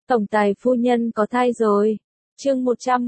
Tổng tài phu nhân có thai rồi. Chương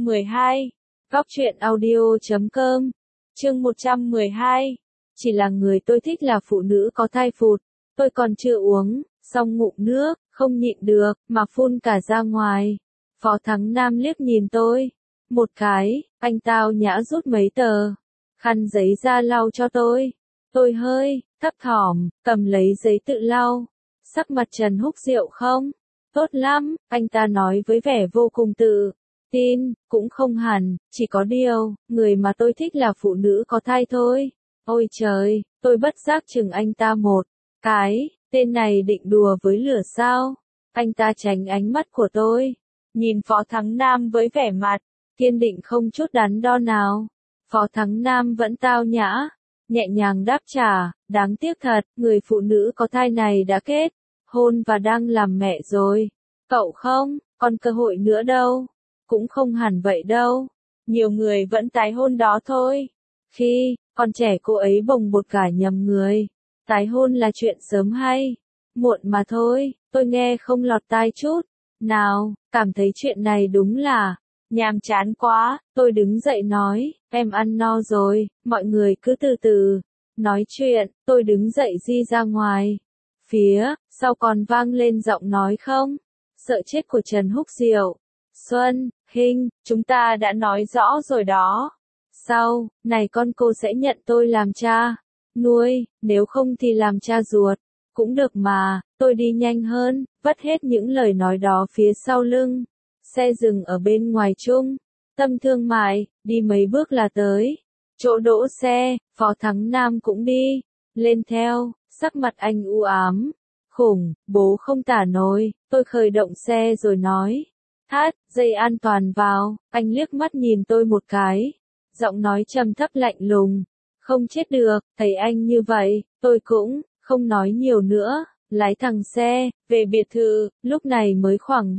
112. Góc truyện audio.com. Chương 112. Chỉ là người tôi thích là phụ nữ có thai phụt. Tôi còn chưa uống xong ngụm nước, không nhịn được, mà phun cả ra ngoài. Phó Thắng Nam liếc nhìn tôi. Một cái, anh tao nhã rút mấy tờ khăn giấy ra lau cho tôi. Tôi hơi thấp thỏm, cầm lấy giấy tự lau. Sắc mặt Trần Húc Diệu không tốt lắm, anh ta nói với vẻ vô cùng tự tin, cũng không hẳn, chỉ có điều, người mà tôi thích là phụ nữ có thai thôi. Ôi trời, tôi bất giác chừng anh ta một cái, tên này định đùa với lửa sao? Anh ta tránh ánh mắt của tôi, nhìn Phó Thắng Nam với vẻ mặt kiên định không chút đắn đo nào. Phó Thắng Nam vẫn tao nhã, nhẹ nhàng đáp trả, đáng tiếc thật, người phụ nữ có thai này đã kết hôn và đang làm mẹ rồi. Cậu không còn cơ hội nữa đâu. Cũng không hẳn vậy đâu. Nhiều người vẫn tái hôn đó thôi. Khi còn trẻ cô ấy bồng bột cả nhầm người. Tái hôn là chuyện sớm hay muộn mà thôi. Tôi nghe không lọt tai chút nào, cảm thấy chuyện này đúng là nhàm chán quá. Tôi đứng dậy nói, em ăn no rồi, mọi người cứ từ từ nói chuyện. Tôi đứng dậy đi ra ngoài. Phía sau còn vang lên giọng nói không sợ chết của Trần Húc Diệu. Xuân Hinh, chúng ta đã nói rõ rồi đó. Sau này con cô sẽ nhận tôi làm cha nuôi, nếu không thì làm cha ruột cũng được mà. Tôi đi nhanh hơn, vất hết những lời nói đó phía sau lưng. Xe dừng ở bên ngoài trung tâm thương mại, đi mấy bước là tới chỗ đỗ xe. Phó Thắng Nam cũng đi lên theo, sắc mặt anh u ám khủng bố không tả nổi. Tôi khởi động xe rồi nói, thắt dây an toàn vào. Anh liếc mắt nhìn tôi một cái, giọng nói trầm thấp lạnh lùng, không chết được. Thấy anh như vậy, tôi cũng không nói nhiều nữa, lái thẳng xe về biệt thự. Lúc này mới khoảng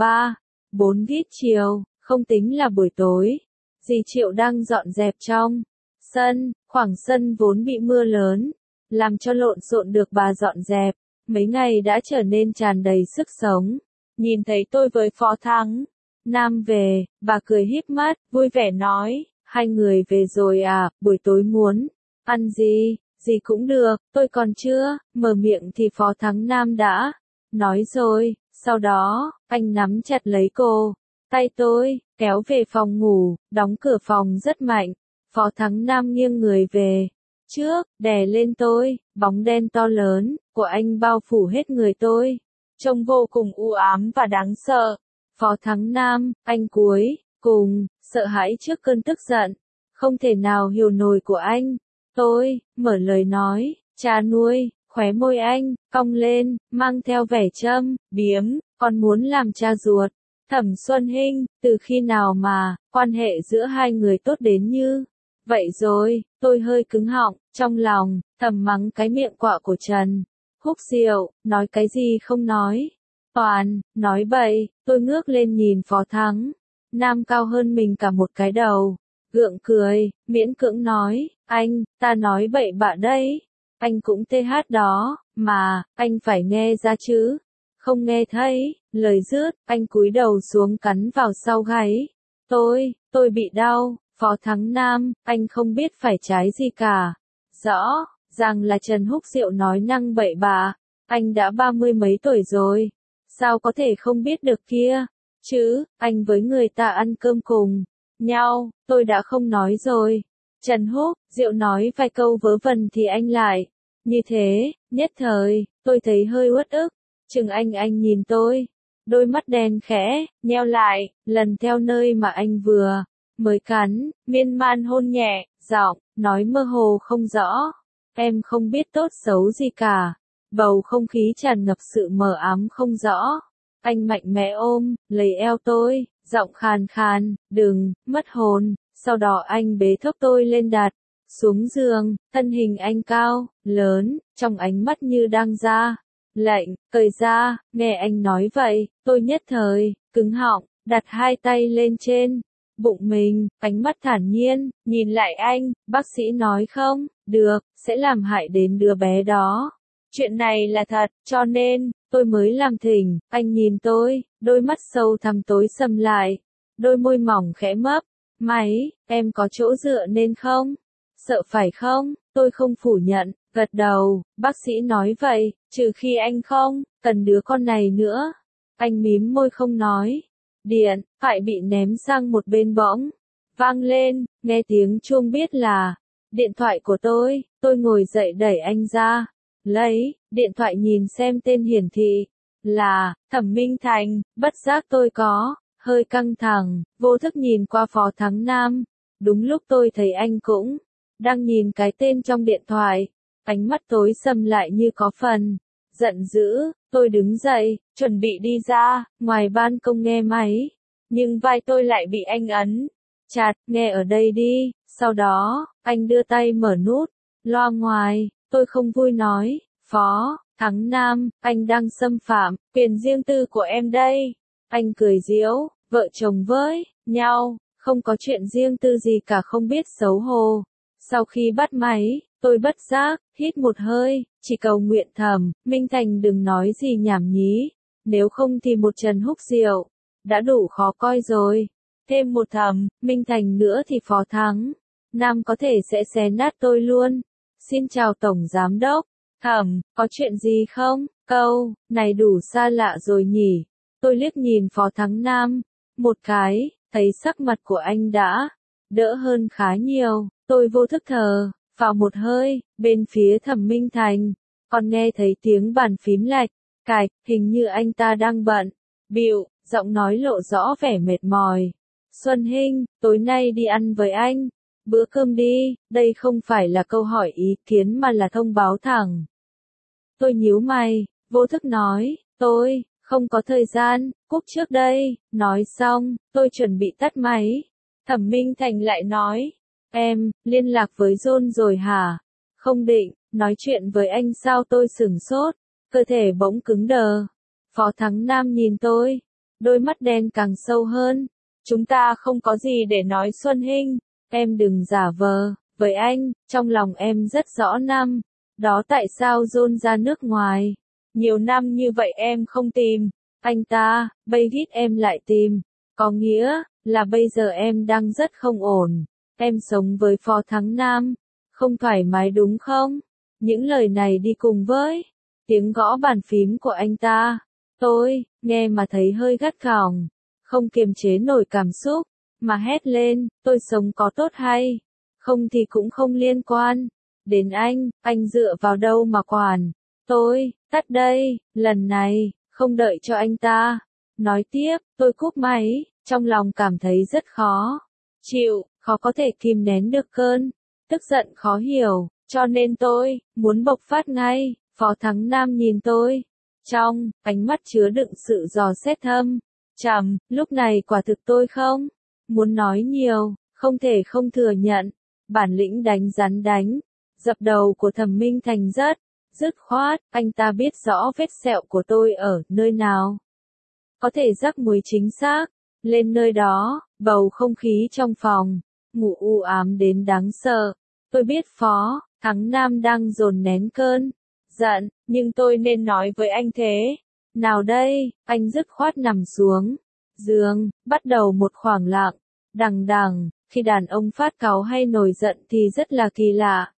3-4 tiết chiều, không tính là buổi tối. Dì Triệu đang dọn dẹp trong sân, khoảng sân vốn bị mưa lớn làm cho lộn xộn được bà dọn dẹp mấy ngày đã trở nên tràn đầy sức sống. Nhìn thấy tôi với Phó Thắng Nam về, bà cười híp mắt, vui vẻ nói, hai người về rồi à, buổi tối muốn ăn gì cũng được. Tôi còn chưa mở miệng thì Phó Thắng Nam đã nói rồi. Sau đó, anh nắm chặt lấy cô tay tôi, kéo về phòng ngủ, đóng cửa phòng rất mạnh. Phó Thắng Nam nghiêng người về trước, đè lên tôi, bóng đen to lớn của anh bao phủ hết người tôi, trông vô cùng u ám và đáng sợ. Phó Thắng Nam, anh cuối cùng sợ hãi trước cơn tức giận không thể nào hiểu nổi của anh. Tôi mở lời nói, cha nuôi. Khóe môi anh cong lên, mang theo vẻ châm biếm, con muốn làm cha ruột. Thẩm Xuân Hinh, từ khi nào mà quan hệ giữa hai người tốt đến như vậy rồi? Tôi hơi cứng họng, trong lòng thầm mắng cái miệng quạ của Trần Húc Diệu, nói cái gì không nói, toàn nói bậy. Tôi ngước lên nhìn Phó Thắng Nam cao hơn mình cả một cái đầu, gượng cười, miễn cưỡng nói, anh, ta nói bậy bạ đấy. Anh cũng TH đó, mà, anh phải nghe ra chứ. Không nghe thấy, lời dứt, anh cúi đầu xuống cắn vào sau gáy. Tôi bị đau. Phó Thắng Nam, anh không biết phải trái gì cả. Rõ ràng là Trần Húc Diệu nói năng bậy bạ. Anh đã 30 mấy tuổi rồi. Sao có thể không biết được kia? Chứ, anh với người ta ăn cơm cùng nhau, tôi đã không nói rồi. Trần Húc Diệu nói vài câu vớ vẩn thì anh lại như thế. Nhất thời, tôi thấy hơi uất ức. Chừng anh nhìn tôi, đôi mắt đen khẽ nheo lại, lần theo nơi mà anh vừa mới cắn, miên man hôn nhẹ, giọng nói mơ hồ không rõ. Em không biết tốt xấu gì cả. Bầu không khí tràn ngập sự mờ ám không rõ. Anh mạnh mẽ ôm lấy eo tôi, giọng khàn khàn, đừng mất hồn. Sau đó anh bế thốc tôi lên đặt xuống giường. Thân hình anh cao lớn, trong ánh mắt như đang ra lệnh cởi ra. Nghe anh nói vậy, tôi nhất thời cứng họng, đặt hai tay lên trên bụng mình, ánh mắt thản nhiên nhìn lại anh. Bác sĩ nói không được, sẽ làm hại đến đứa bé đó. Chuyện này là thật, cho nên Tôi mới làm thỉnh, anh nhìn tôi, đôi mắt sâu thẳm tối sầm lại, đôi môi mỏng khẽ mấp. Máy, em có chỗ dựa nên không? Sợ phải không? Tôi không phủ nhận, gật đầu, bác sĩ nói vậy, trừ khi anh không cần đứa con này nữa. Anh mím môi không nói. Điện thoại bị ném sang một bên bỗng vang lên, nghe tiếng chuông biết là điện thoại của tôi ngồi dậy đẩy anh ra, lấy điện thoại nhìn xem tên hiển thị là Thẩm Minh Thành, bất giác tôi có hơi căng thẳng, vô thức nhìn qua Phó Thắng Nam. Đúng lúc tôi thấy anh cũng đang nhìn cái tên trong điện thoại, ánh mắt tối sầm lại như có phần giận dữ. Tôi đứng dậy, chuẩn bị đi ra ngoài ban công nghe máy, nhưng vai tôi lại bị anh ấn chặt, nghe ở đây đi. Sau đó, anh đưa tay mở nút loa ngoài. Tôi không vui nói, Phó Thắng Nam, anh đang xâm phạm quyền riêng tư của em đây. Anh cười giễu, vợ chồng với nhau, không có chuyện riêng tư gì cả, không biết xấu hổ. Sau khi bắt máy, tôi bất giác hít một hơi, chỉ cầu nguyện Thẩm Minh Thành đừng nói gì nhảm nhí, nếu không thì một Trần Húc Diệu đã đủ khó coi rồi, thêm một Thẩm Minh Thành nữa thì Phó Thắng Nam có thể sẽ xé nát tôi luôn. Xin chào Tổng Giám Đốc. Thẩm, có chuyện gì không? Câu này đủ xa lạ rồi nhỉ. Tôi liếc nhìn Phó Thắng Nam một cái, thấy sắc mặt của anh đã đỡ hơn khá nhiều. Tôi vô thức thở vào một hơi. Bên phía Thẩm Minh Thành còn nghe thấy tiếng bàn phím lạch cạch, hình như anh ta đang bận bịu, giọng nói lộ rõ vẻ mệt mỏi. Xuân Hinh, tối nay đi ăn với anh bữa cơm đi. Đây không phải là câu hỏi ý kiến mà là thông báo thẳng. Tôi nhíu mày, vô thức nói, tôi không có thời gian, cúp trước đây. Nói xong, tôi chuẩn bị tắt máy. Thẩm Minh Thành lại nói, em liên lạc với John rồi hả? Không định nói chuyện với anh sao? Tôi sửng sốt, cơ thể bỗng cứng đờ. Phó Thắng Nam nhìn tôi, đôi mắt đen càng sâu hơn. Chúng ta không có gì để nói Xuân Hinh, em đừng giả vờ với anh, trong lòng em rất rõ năm đó tại sao John ra nước ngoài. Nhiều năm như vậy em không tìm anh ta, bây gít em lại tìm. Có nghĩa là bây giờ em đang rất không ổn. Em sống với Phó Thắng Nam, không thoải mái đúng không? Những lời này đi cùng với tiếng gõ bàn phím của anh ta. Tôi nghe mà thấy hơi gắt gỏng, không kiềm chế nổi cảm xúc, mà hét lên, tôi sống có tốt hay không thì cũng không liên quan đến anh dựa vào đâu mà quản. Tôi tắt đây, lần này, không đợi cho anh ta nói tiếp, tôi cúp máy, trong lòng cảm thấy rất khó chịu, khó có thể kìm nén được cơn tức giận khó hiểu, cho nên tôi muốn bộc phát ngay. Phó Thắng Nam nhìn tôi, trong ánh mắt chứa đựng sự dò xét thâm trầm. Lúc này quả thực tôi không muốn nói nhiều, không thể không thừa nhận, bản lĩnh đánh rắn đánh dập đầu của Thẩm Minh Thành rất dứt khoát. Anh ta biết rõ vết sẹo của tôi ở nơi nào, có thể rắc muối chính xác lên nơi đó. Bầu không khí trong phòng ngủ u ám đến đáng sợ. Tôi biết Phó Thắng Nam đang dồn nén cơn giận, nhưng tôi nên nói với anh thế nào đây? Anh dứt khoát nằm xuống giường, bắt đầu một khoảng lặng đằng đằng. Khi đàn ông phát cáu hay nổi giận thì rất là kỳ lạ.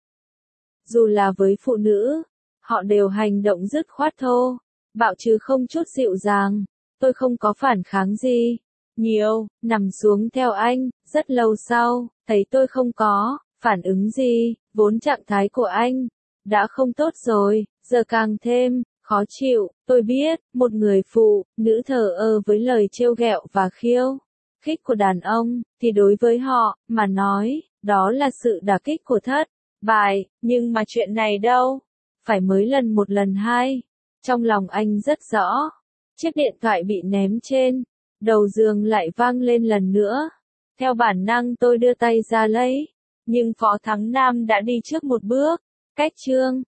Dù là với phụ nữ, họ đều hành động dứt khoát thô bạo chứ không chút dịu dàng. Tôi không có phản kháng gì nhiều, nằm xuống theo anh. Rất lâu sau, thấy tôi không có phản ứng gì, vốn trạng thái của anh đã không tốt rồi, giờ càng thêm khó chịu. Tôi biết, một người phụ nữ thờ ơ với lời trêu ghẹo và khiêu khích của đàn ông, thì đối với họ mà nói, đó là sự đả kích của thất bại. Nhưng mà chuyện này đâu phải mới lần một lần hai. Trong lòng anh rất rõ. Chiếc điện thoại bị ném trên đầu giường lại vang lên lần nữa. Theo bản năng tôi đưa tay ra lấy, nhưng Phó Thắng Nam đã đi trước một bước, cách chương